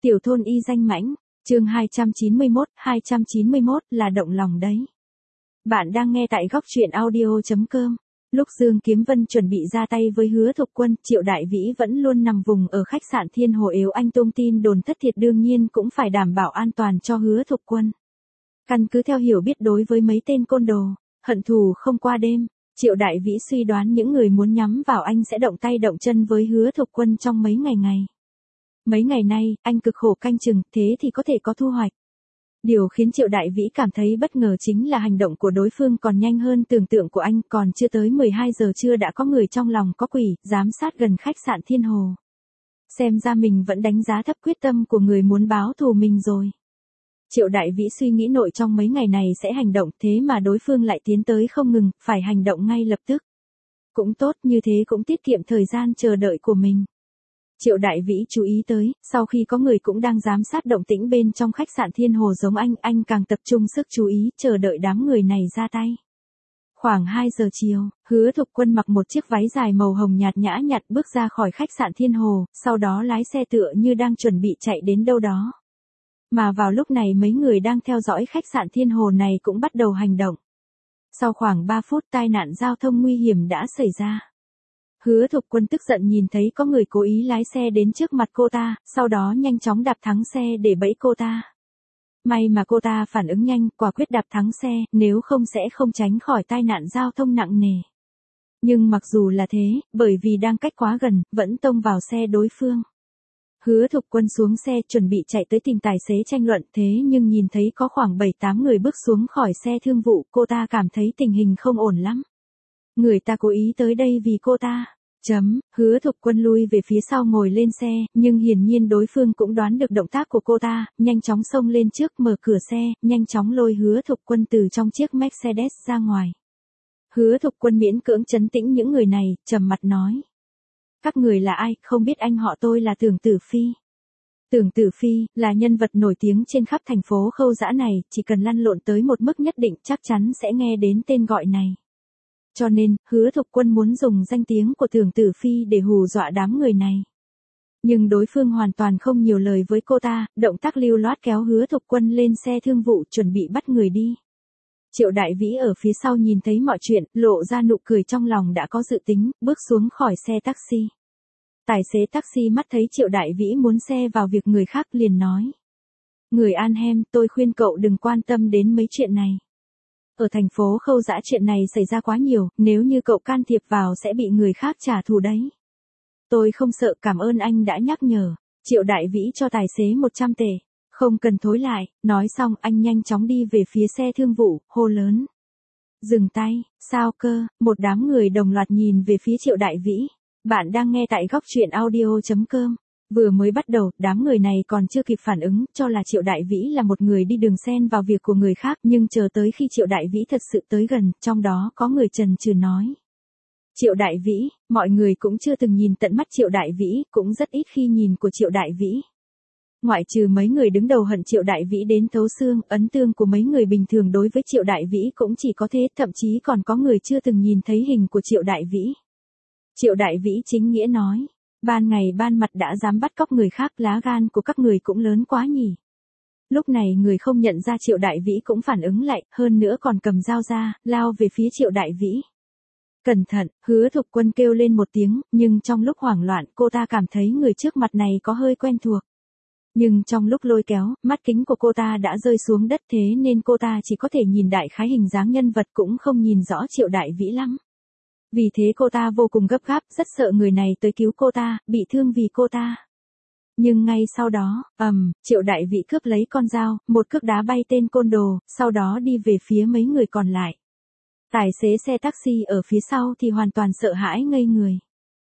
Tiểu thôn y danh mãnh, chương 291 là động lòng đấy. Bạn đang nghe tại góc truyện audio.com. Lúc Dương Kiếm Vân chuẩn bị ra tay với Hứa Thục Quân, Triệu Đại Vĩ vẫn luôn nằm vùng ở khách sạn Thiên Hồ Yếu Anh tung tin đồn thất thiệt, đương nhiên cũng phải đảm bảo an toàn cho Hứa Thục Quân. Căn cứ theo hiểu biết đối với mấy tên côn đồ, hận thù không qua đêm, Triệu Đại Vĩ suy đoán những người muốn nhắm vào anh sẽ động tay động chân với Hứa Thục Quân trong mấy ngày. Mấy ngày nay, anh cực khổ canh chừng, thế thì có thể có thu hoạch. Điều khiến Triệu Đại Vĩ cảm thấy bất ngờ chính là hành động của đối phương còn nhanh hơn tưởng tượng của anh, còn chưa tới 12 giờ trưa đã có người trong lòng có quỷ, giám sát gần khách sạn Thiên Hồ. Xem ra mình vẫn đánh giá thấp quyết tâm của người muốn báo thù mình rồi. Triệu Đại Vĩ suy nghĩ nội trong mấy ngày này sẽ hành động, thế mà đối phương lại tiến tới không ngừng, phải hành động ngay lập tức. Cũng tốt, như thế cũng tiết kiệm thời gian chờ đợi của mình. Triệu Đại Vĩ chú ý tới, sau khi có người cũng đang giám sát động tĩnh bên trong khách sạn Thiên Hồ giống anh càng tập trung sức chú ý, chờ đợi đám người này ra tay. Khoảng 2 giờ chiều, Hứa Thục Quân mặc một chiếc váy dài màu hồng nhạt nhã nhặn bước ra khỏi khách sạn Thiên Hồ, sau đó lái xe tựa như đang chuẩn bị chạy đến đâu đó. Mà vào lúc này mấy người đang theo dõi khách sạn Thiên Hồ này cũng bắt đầu hành động. Sau khoảng 3 phút tai nạn giao thông nguy hiểm đã xảy ra. Hứa Thục Quân tức giận nhìn thấy có người cố ý lái xe đến trước mặt cô ta, sau đó nhanh chóng đạp thắng xe để bẫy cô ta. May mà cô ta phản ứng nhanh, quả quyết đạp thắng xe, nếu không sẽ không tránh khỏi tai nạn giao thông nặng nề. Nhưng mặc dù là thế, bởi vì đang cách quá gần, vẫn tông vào xe đối phương. Hứa Thục Quân xuống xe chuẩn bị chạy tới tìm tài xế tranh luận, thế nhưng nhìn thấy có khoảng 7-8 người bước xuống khỏi xe thương vụ, cô ta cảm thấy tình hình không ổn lắm. Người ta cố ý tới đây vì cô ta. Hứa Thục Quân lui về phía sau ngồi lên xe, nhưng hiển nhiên đối phương cũng đoán được động tác của cô ta, nhanh chóng xông lên trước mở cửa xe, nhanh chóng lôi Hứa Thục Quân từ trong chiếc Mercedes ra ngoài. Hứa Thục Quân miễn cưỡng trấn tĩnh những người này, trầm mặt nói. Các người là ai, không biết anh họ tôi là Tưởng Tử Phi. Tưởng Tử Phi, là nhân vật nổi tiếng trên khắp thành phố Khâu Dã này, chỉ cần lăn lộn tới một mức nhất định chắc chắn sẽ nghe đến tên gọi này. Cho nên, Hứa Thục Quân muốn dùng danh tiếng của Tưởng Tử Phi để hù dọa đám người này. Nhưng đối phương hoàn toàn không nhiều lời với cô ta, động tác lưu loát kéo Hứa Thục Quân lên xe thương vụ chuẩn bị bắt người đi. Triệu Đại Vĩ ở phía sau nhìn thấy mọi chuyện, lộ ra nụ cười trong lòng đã có dự tính, bước xuống khỏi xe taxi. Tài xế taxi mắt thấy Triệu Đại Vĩ muốn xe vào việc người khác liền nói. Người An Hem, tôi khuyên cậu đừng quan tâm đến mấy chuyện này. Ở thành phố Khâu Dã chuyện này xảy ra quá nhiều, nếu như cậu can thiệp vào sẽ bị người khác trả thù đấy. Tôi không sợ, cảm ơn anh đã nhắc nhở. Triệu Đại Vĩ cho tài xế 100 tệ. Không cần thối lại, nói xong anh nhanh chóng đi về phía xe thương vụ, hô lớn. Dừng tay, sao cơ, một đám người đồng loạt nhìn về phía Triệu Đại Vĩ. Bạn đang nghe tại góc truyện audio.com. Vừa mới bắt đầu, đám người này còn chưa kịp phản ứng, cho là Triệu Đại Vĩ là một người đi đường xen vào việc của người khác, nhưng chờ tới khi Triệu Đại Vĩ thật sự tới gần, trong đó có người chần chừ nói. Triệu Đại Vĩ, mọi người cũng chưa từng nhìn tận mắt Triệu Đại Vĩ, cũng rất ít khi nhìn của Triệu Đại Vĩ. Ngoại trừ mấy người đứng đầu hận Triệu Đại Vĩ đến thấu xương, ấn tượng của mấy người bình thường đối với Triệu Đại Vĩ cũng chỉ có thế, thậm chí còn có người chưa từng nhìn thấy hình của Triệu Đại Vĩ. Triệu Đại Vĩ chính nghĩa nói. Ban ngày ban mặt đã dám bắt cóc người khác, lá gan của các người cũng lớn quá nhỉ. Lúc này người không nhận ra Triệu Đại Vĩ cũng phản ứng lại, hơn nữa còn cầm dao ra, lao về phía Triệu Đại Vĩ. Cẩn thận, Hứa Thục Quân kêu lên một tiếng, nhưng trong lúc hoảng loạn cô ta cảm thấy người trước mặt này có hơi quen thuộc. Nhưng trong lúc lôi kéo, mắt kính của cô ta đã rơi xuống đất, thế nên cô ta chỉ có thể nhìn đại khái hình dáng nhân vật, cũng không nhìn rõ Triệu Đại Vĩ lắm. Vì thế cô ta vô cùng gấp gáp, rất sợ người này tới cứu cô ta, bị thương vì cô ta. Nhưng ngay sau đó, Triệu Đại Vĩ cướp lấy con dao, một cước đá bay tên côn đồ, sau đó đi về phía mấy người còn lại. Tài xế xe taxi ở phía sau thì hoàn toàn sợ hãi ngây người.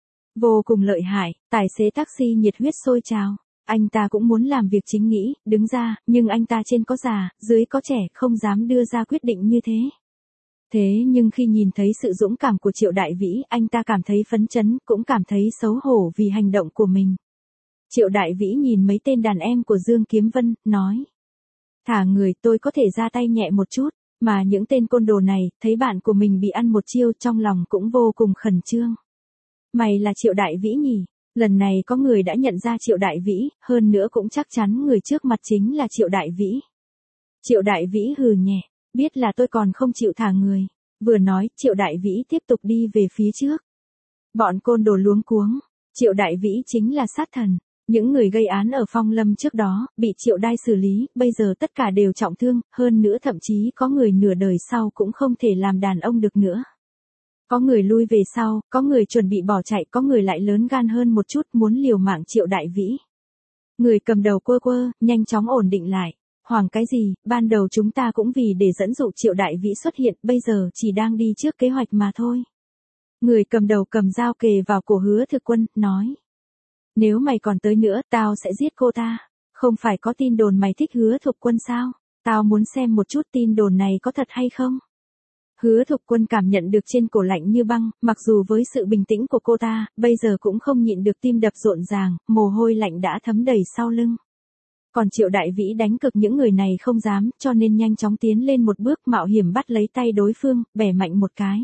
Vô cùng lợi hại, tài xế taxi nhiệt huyết sôi trào. Anh ta cũng muốn làm việc chính nghĩ, đứng ra, nhưng anh ta trên có già, dưới có trẻ, không dám đưa ra quyết định như thế. Thế nhưng khi nhìn thấy sự dũng cảm của Triệu Đại Vĩ, anh ta cảm thấy phấn chấn, cũng cảm thấy xấu hổ vì hành động của mình. Triệu Đại Vĩ nhìn mấy tên đàn em của Dương Kiếm Vân, nói. Thả người, tôi có thể ra tay nhẹ một chút, mà những tên côn đồ này, thấy bạn của mình bị ăn một chiêu trong lòng cũng vô cùng khẩn trương. Mày là Triệu Đại Vĩ nhỉ? Lần này có người đã nhận ra Triệu Đại Vĩ, hơn nữa cũng chắc chắn người trước mặt chính là Triệu Đại Vĩ. Triệu Đại Vĩ hừ nhẹ, biết là tôi còn không chịu thả người. Vừa nói, Triệu Đại Vĩ tiếp tục đi về phía trước. Bọn côn đồ luống cuống, Triệu Đại Vĩ chính là sát thần. Những người gây án ở Phong Lâm trước đó, bị Triệu Đai xử lý, bây giờ tất cả đều trọng thương, hơn nữa thậm chí có người nửa đời sau cũng không thể làm đàn ông được nữa. Có người lui về sau, có người chuẩn bị bỏ chạy, có người lại lớn gan hơn một chút muốn liều mạng Triệu Đại Vĩ. Người cầm đầu quơ quơ, nhanh chóng ổn định lại. Hoảng cái gì, ban đầu chúng ta cũng vì để dẫn dụ Triệu Đại Vĩ xuất hiện, bây giờ chỉ đang đi trước kế hoạch mà thôi. Người cầm đầu cầm dao kề vào cổ Hứa Thực Quân, nói. Nếu mày còn tới nữa, tao sẽ giết cô ta. Không phải có tin đồn mày thích Hứa Thục Quân sao? Tao muốn xem một chút tin đồn này có thật hay không? Hứa Thục Quân cảm nhận được trên cổ lạnh như băng, mặc dù với sự bình tĩnh của cô ta, bây giờ cũng không nhịn được tim đập rộn ràng, mồ hôi lạnh đã thấm đầy sau lưng. Còn Triệu Đại Vĩ đánh cực những người này không dám, cho nên nhanh chóng tiến lên một bước mạo hiểm bắt lấy tay đối phương, bẻ mạnh một cái.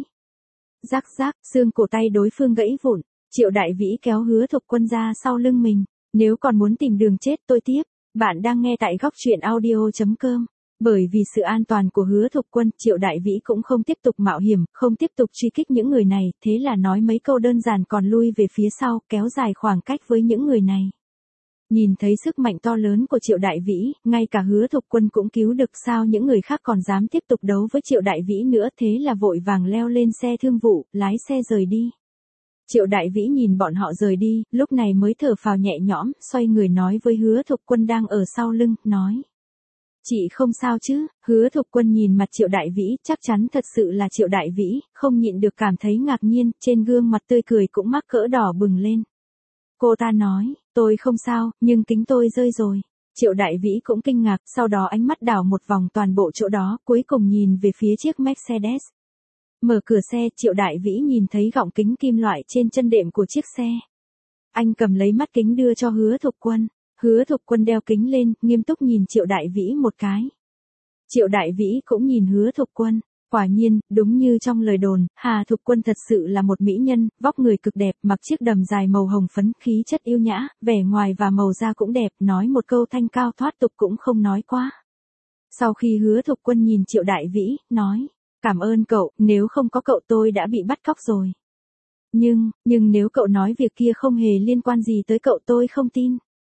Rắc rắc, xương cổ tay đối phương gãy vụn. Triệu Đại Vĩ kéo Hứa Thục Quân ra sau lưng mình. Nếu còn muốn tìm đường chết tôi tiếp. Bạn đang nghe tại góc truyện audio.com. Bởi vì sự an toàn của Hứa Thục Quân, Triệu Đại Vĩ cũng không tiếp tục mạo hiểm, không tiếp tục truy kích những người này, thế là nói mấy câu đơn giản còn lui về phía sau, kéo dài khoảng cách với những người này. Nhìn thấy sức mạnh to lớn của Triệu Đại Vĩ, ngay cả Hứa Thục Quân cũng cứu được, sao những người khác còn dám tiếp tục đấu với Triệu Đại Vĩ nữa, thế là vội vàng leo lên xe thương vụ, lái xe rời đi. Triệu Đại Vĩ nhìn bọn họ rời đi, lúc này mới thở phào nhẹ nhõm, xoay người nói với Hứa Thục Quân đang ở sau lưng, nói. Chị không sao chứ? Hứa Thục Quân nhìn mặt Triệu Đại Vĩ, chắc chắn thật sự là Triệu Đại Vĩ, không nhịn được cảm thấy ngạc nhiên, trên gương mặt tươi cười cũng mắc cỡ đỏ bừng lên. Cô ta nói, tôi không sao, nhưng kính tôi rơi rồi. Triệu Đại Vĩ cũng kinh ngạc, sau đó ánh mắt đảo một vòng toàn bộ chỗ đó, cuối cùng nhìn về phía chiếc Mercedes. Mở cửa xe, Triệu Đại Vĩ nhìn thấy gọng kính kim loại trên chân đệm của chiếc xe. Anh cầm lấy mắt kính đưa cho Hứa Thục Quân. Hứa Thục Quân đeo kính lên, nghiêm túc nhìn Triệu Đại Vĩ một cái. Triệu Đại Vĩ cũng nhìn Hứa Thục Quân. Quả nhiên, đúng như trong lời đồn, Hà Thục Quân thật sự là một mỹ nhân, vóc người cực đẹp, mặc chiếc đầm dài màu hồng phấn, khí chất yêu nhã, vẻ ngoài và màu da cũng đẹp, nói một câu thanh cao thoát tục cũng không nói quá. Sau khi Hứa Thục Quân nhìn Triệu Đại Vĩ, nói, cảm ơn cậu, nếu không có cậu tôi đã bị bắt cóc rồi. Nhưng nếu cậu nói việc kia không hề liên quan gì tới cậu tôi không tin.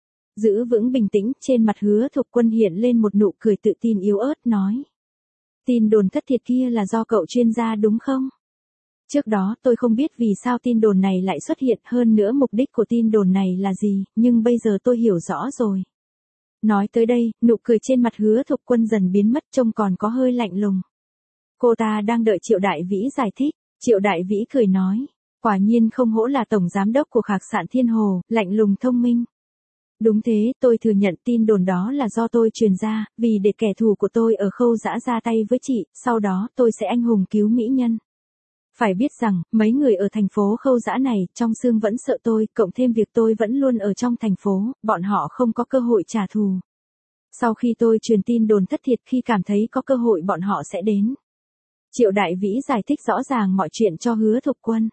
Giữ vững bình tĩnh, trên mặt Hứa Thục Quân hiện lên một nụ cười tự tin yếu ớt, nói. Tin đồn thất thiệt kia là do cậu chuyên gia đúng không? Trước đó tôi không biết vì sao tin đồn này lại xuất hiện, hơn nữa mục đích của tin đồn này là gì, nhưng bây giờ tôi hiểu rõ rồi. Nói tới đây, nụ cười trên mặt Hứa Thục Quân dần biến mất, trông còn có hơi lạnh lùng. Cô ta đang đợi Triệu Đại Vĩ giải thích. Triệu Đại Vĩ cười nói, quả nhiên không hổ là tổng giám đốc của Khạc Sạn Thiên Hồ, lạnh lùng thông minh. Đúng thế, tôi thừa nhận tin đồn đó là do tôi truyền ra, vì để kẻ thù của tôi ở Khâu Dã ra tay với chị, sau đó tôi sẽ anh hùng cứu mỹ nhân. Phải biết rằng, mấy người ở thành phố Khâu Dã này, trong xương vẫn sợ tôi, cộng thêm việc tôi vẫn luôn ở trong thành phố, bọn họ không có cơ hội trả thù. Sau khi tôi truyền tin đồn thất thiệt, khi cảm thấy có cơ hội bọn họ sẽ đến. Triệu Đại Vĩ giải thích rõ ràng mọi chuyện cho Hứa Thục Quân.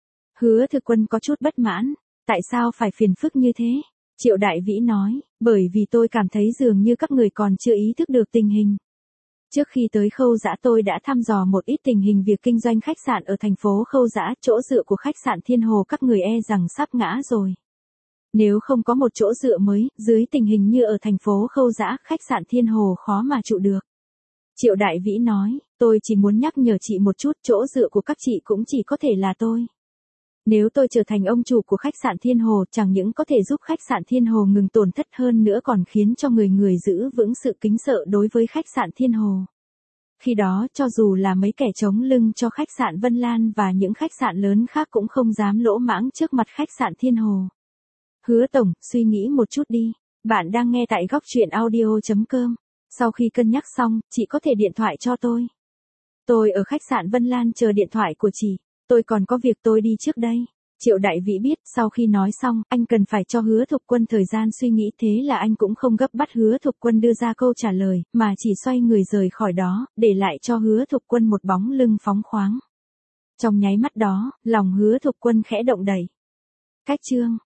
Hứa Thực Quân có chút bất mãn, tại sao phải phiền phức như thế? Triệu Đại Vĩ nói, bởi vì tôi cảm thấy dường như các người còn chưa ý thức được tình hình. Trước khi tới Khâu Dã tôi đã thăm dò một ít tình hình việc kinh doanh khách sạn ở thành phố Khâu Dã, chỗ dựa của khách sạn Thiên Hồ các người e rằng sắp ngã rồi. Nếu không có một chỗ dựa mới, dưới tình hình như ở thành phố Khâu Dã, khách sạn Thiên Hồ khó mà trụ được. Triệu Đại Vĩ nói, tôi chỉ muốn nhắc nhở chị một chút, chỗ dựa của các chị cũng chỉ có thể là tôi. Nếu tôi trở thành ông chủ của khách sạn Thiên Hồ, chẳng những có thể giúp khách sạn Thiên Hồ ngừng tổn thất, hơn nữa còn khiến cho người giữ vững sự kính sợ đối với khách sạn Thiên Hồ. Khi đó, cho dù là mấy kẻ chống lưng cho khách sạn Vân Lan và những khách sạn lớn khác cũng không dám lỗ mãng trước mặt khách sạn Thiên Hồ. Hứa tổng, suy nghĩ một chút đi. Bạn đang nghe tại góc truyện audio.com. Sau khi cân nhắc xong, chị có thể điện thoại cho tôi. Tôi ở khách sạn Vân Lan chờ điện thoại của chị. Tôi còn có việc, tôi đi trước đây. Triệu Đại Vĩ biết, sau khi nói xong, anh cần phải cho Hứa Thục Quân thời gian suy nghĩ, thế là anh cũng không gấp bắt Hứa Thục Quân đưa ra câu trả lời, mà chỉ xoay người rời khỏi đó, để lại cho Hứa Thục Quân một bóng lưng phóng khoáng. Trong nháy mắt đó, lòng Hứa Thục Quân khẽ động đậy. Cách chương